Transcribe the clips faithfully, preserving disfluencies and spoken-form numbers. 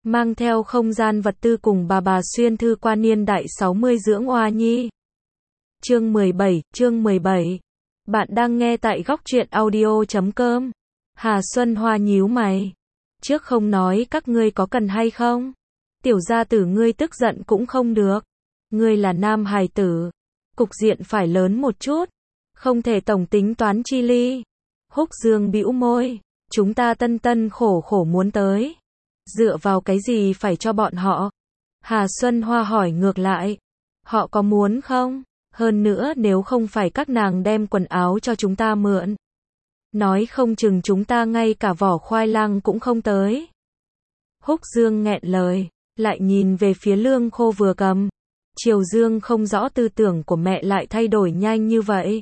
mang theo không gian vật tư cùng bà bà xuyên thư qua niên đại sáu mươi dưỡng oa nhi. Chương mười bảy, chương mười bảy. Bạn đang nghe tại góc truyện audio chấm com. Hà Xuân Hoa nhíu mày. Trước không nói các ngươi có cần hay không? Tiểu gia tử ngươi tức giận cũng không được. Ngươi là nam hài tử. Cục diện phải lớn một chút. Không thể tổng tính toán chi ly. Húc Dương bĩu môi. Chúng ta tân tân khổ khổ muốn tới. Dựa vào cái gì phải cho bọn họ? Hà Xuân Hoa hỏi ngược lại. Họ có muốn không? Hơn nữa nếu không phải các nàng đem quần áo cho chúng ta mượn. Nói không chừng chúng ta ngay cả vỏ khoai lang cũng không tới. Húc Dương nghẹn lời, lại nhìn về phía Lương Khô vừa cầm. Triều Dương không rõ tư tưởng của mẹ lại thay đổi nhanh như vậy.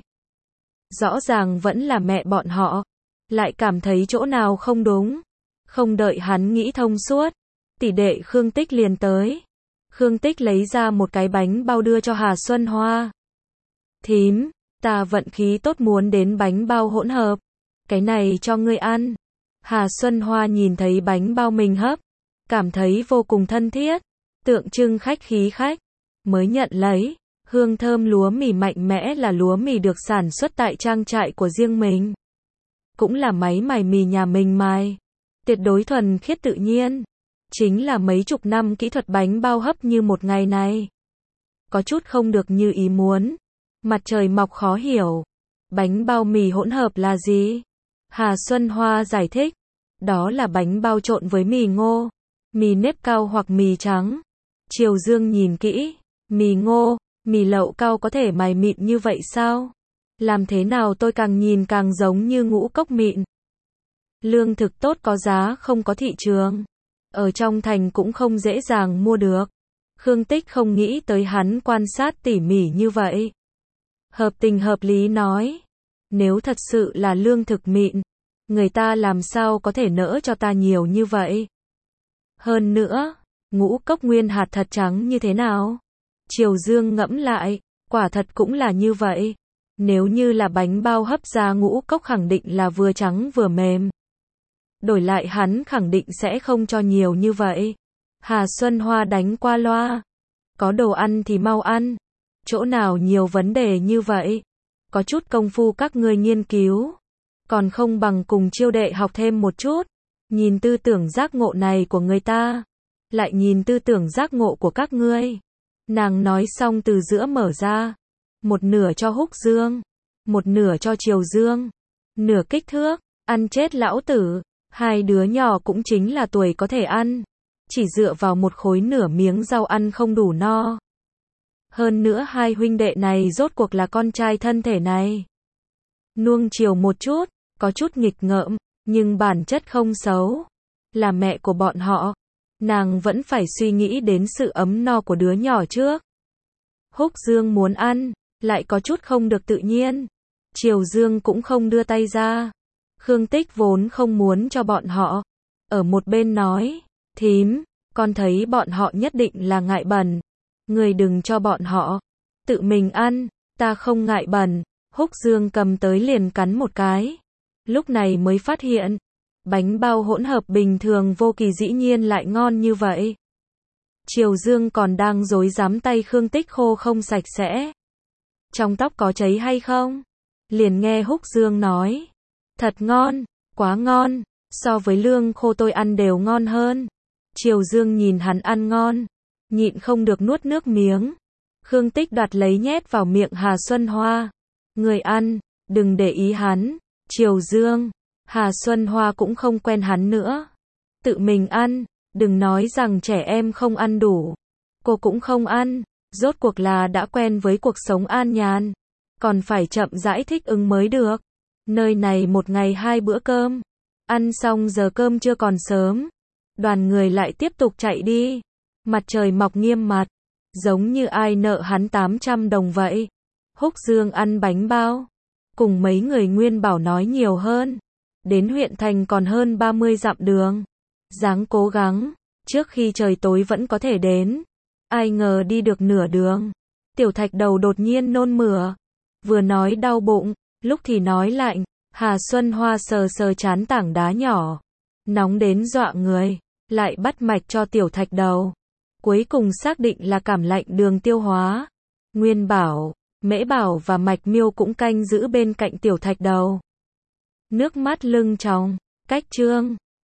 Rõ ràng vẫn là mẹ bọn họ, lại cảm thấy chỗ nào không đúng. Không đợi hắn nghĩ thông suốt, tỷ đệ Khương Tích liền tới. Khương Tích lấy ra một cái bánh bao đưa cho Hà Xuân Hoa. Thím, ta vận khí tốt muốn đến bánh bao hỗn hợp. Cái này cho ngươi ăn. Hà Xuân Hoa nhìn thấy bánh bao mình hấp, cảm thấy vô cùng thân thiết, tượng trưng khách khí khách, mới nhận lấy. Hương thơm lúa mì mạnh mẽ là lúa mì được sản xuất tại trang trại của riêng mình. Cũng là máy mài mì nhà mình mài. Tuyệt đối thuần khiết tự nhiên. Chính là mấy chục năm kỹ thuật bánh bao hấp như một ngày này. Có chút không được như ý muốn. Mặt trời mọc khó hiểu. Bánh bao mì hỗn hợp là gì? Hà Xuân Hoa giải thích. Đó là bánh bao trộn với mì ngô, mì nếp cao hoặc mì trắng. Triều Dương nhìn kỹ. Mì ngô, mì lậu cao có thể mài mịn như vậy sao? Làm thế nào tôi càng nhìn càng giống như ngũ cốc mịn. Lương thực tốt có giá không có thị trường. Ở trong thành cũng không dễ dàng mua được. Khương Tích không nghĩ tới hắn quan sát tỉ mỉ như vậy. Hợp tình hợp lý nói. Nếu thật sự là lương thực mịn, người ta làm sao có thể nỡ cho ta nhiều như vậy? Hơn nữa, ngũ cốc nguyên hạt thật trắng như thế nào? Triều Dương ngẫm lại, quả thật cũng là như vậy. Nếu như là bánh bao hấp ra ngũ cốc khẳng định là vừa trắng vừa mềm. Đổi lại hắn khẳng định sẽ không cho nhiều như vậy. Hà Xuân Hoa đánh qua loa. Có đồ ăn thì mau ăn. Chỗ nào nhiều vấn đề như vậy? Có chút công phu các ngươi nghiên cứu. Còn không bằng cùng chiêu đệ học thêm một chút. Nhìn tư tưởng giác ngộ này của người ta. Lại nhìn tư tưởng giác ngộ của các ngươi. Nàng nói xong từ giữa mở ra. Một nửa cho Húc Dương. Một nửa cho Triều Dương. Nửa kích thước. Ăn chết lão tử. Hai đứa nhỏ cũng chính là tuổi có thể ăn. Chỉ dựa vào một khối nửa miếng rau ăn không đủ no. Hơn nữa hai huynh đệ này rốt cuộc là con trai thân thể này. Nuông chiều một chút, có chút nghịch ngợm, nhưng bản chất không xấu. Là mẹ của bọn họ. Nàng vẫn phải suy nghĩ đến sự ấm no của đứa nhỏ trước. Húc Dương muốn ăn, lại có chút không được tự nhiên. Triều Dương cũng không đưa tay ra. Khương Tích vốn không muốn cho bọn họ. Ở một bên nói, thím, con thấy bọn họ nhất định là ngại bẩn. Người đừng cho bọn họ. Tự mình ăn, ta không ngại bẩn. Húc Dương cầm tới liền cắn một cái. Lúc này mới phát hiện. Bánh bao hỗn hợp bình thường vô kỳ dĩ nhiên lại ngon như vậy. Triều Dương còn đang rối rắm tay Khương Tích khô không sạch sẽ. Trong tóc có cháy hay không? Liền nghe Húc Dương nói. Thật ngon, quá ngon, so với lương khô tôi ăn đều ngon hơn. Triều Dương nhìn hắn ăn ngon, nhịn không được nuốt nước miếng. Khương Tích đoạt lấy nhét vào miệng Hà Xuân Hoa. Người ăn, đừng để ý hắn. Triều Dương, Hà Xuân Hoa cũng không quen hắn nữa. Tự mình ăn, đừng nói rằng trẻ em không ăn đủ. Cô cũng không ăn, rốt cuộc là đã quen với cuộc sống an nhàn. Còn phải chậm rãi thích ứng mới được. Nơi này một ngày hai bữa cơm. Ăn xong giờ cơm chưa còn sớm. Đoàn người lại tiếp tục chạy đi. Mặt trời mọc nghiêm mặt. Giống như ai nợ hắn tám trăm đồng vậy. Húc Dương ăn bánh bao. Cùng mấy người Nguyên Bảo nói nhiều hơn. Đến huyện thành còn hơn ba mươi dặm đường. Ráng cố gắng. Trước khi trời tối vẫn có thể đến. Ai ngờ đi được nửa đường. Tiểu Thạch Đầu đột nhiên nôn mửa. Vừa nói đau bụng. Lúc thì nói lạnh. Hà Xuân Hoa sờ sờ chán tảng đá nhỏ. Nóng đến dọa người. lại bắt mạch cho tiểu thạch đầu. Cuối cùng xác định là cảm lạnh đường tiêu hóa. Nguyên Bảo, Mễ Bảo và Mạch Miêu cũng canh giữ bên cạnh tiểu thạch đầu. Nước mắt lưng tròng, cách chương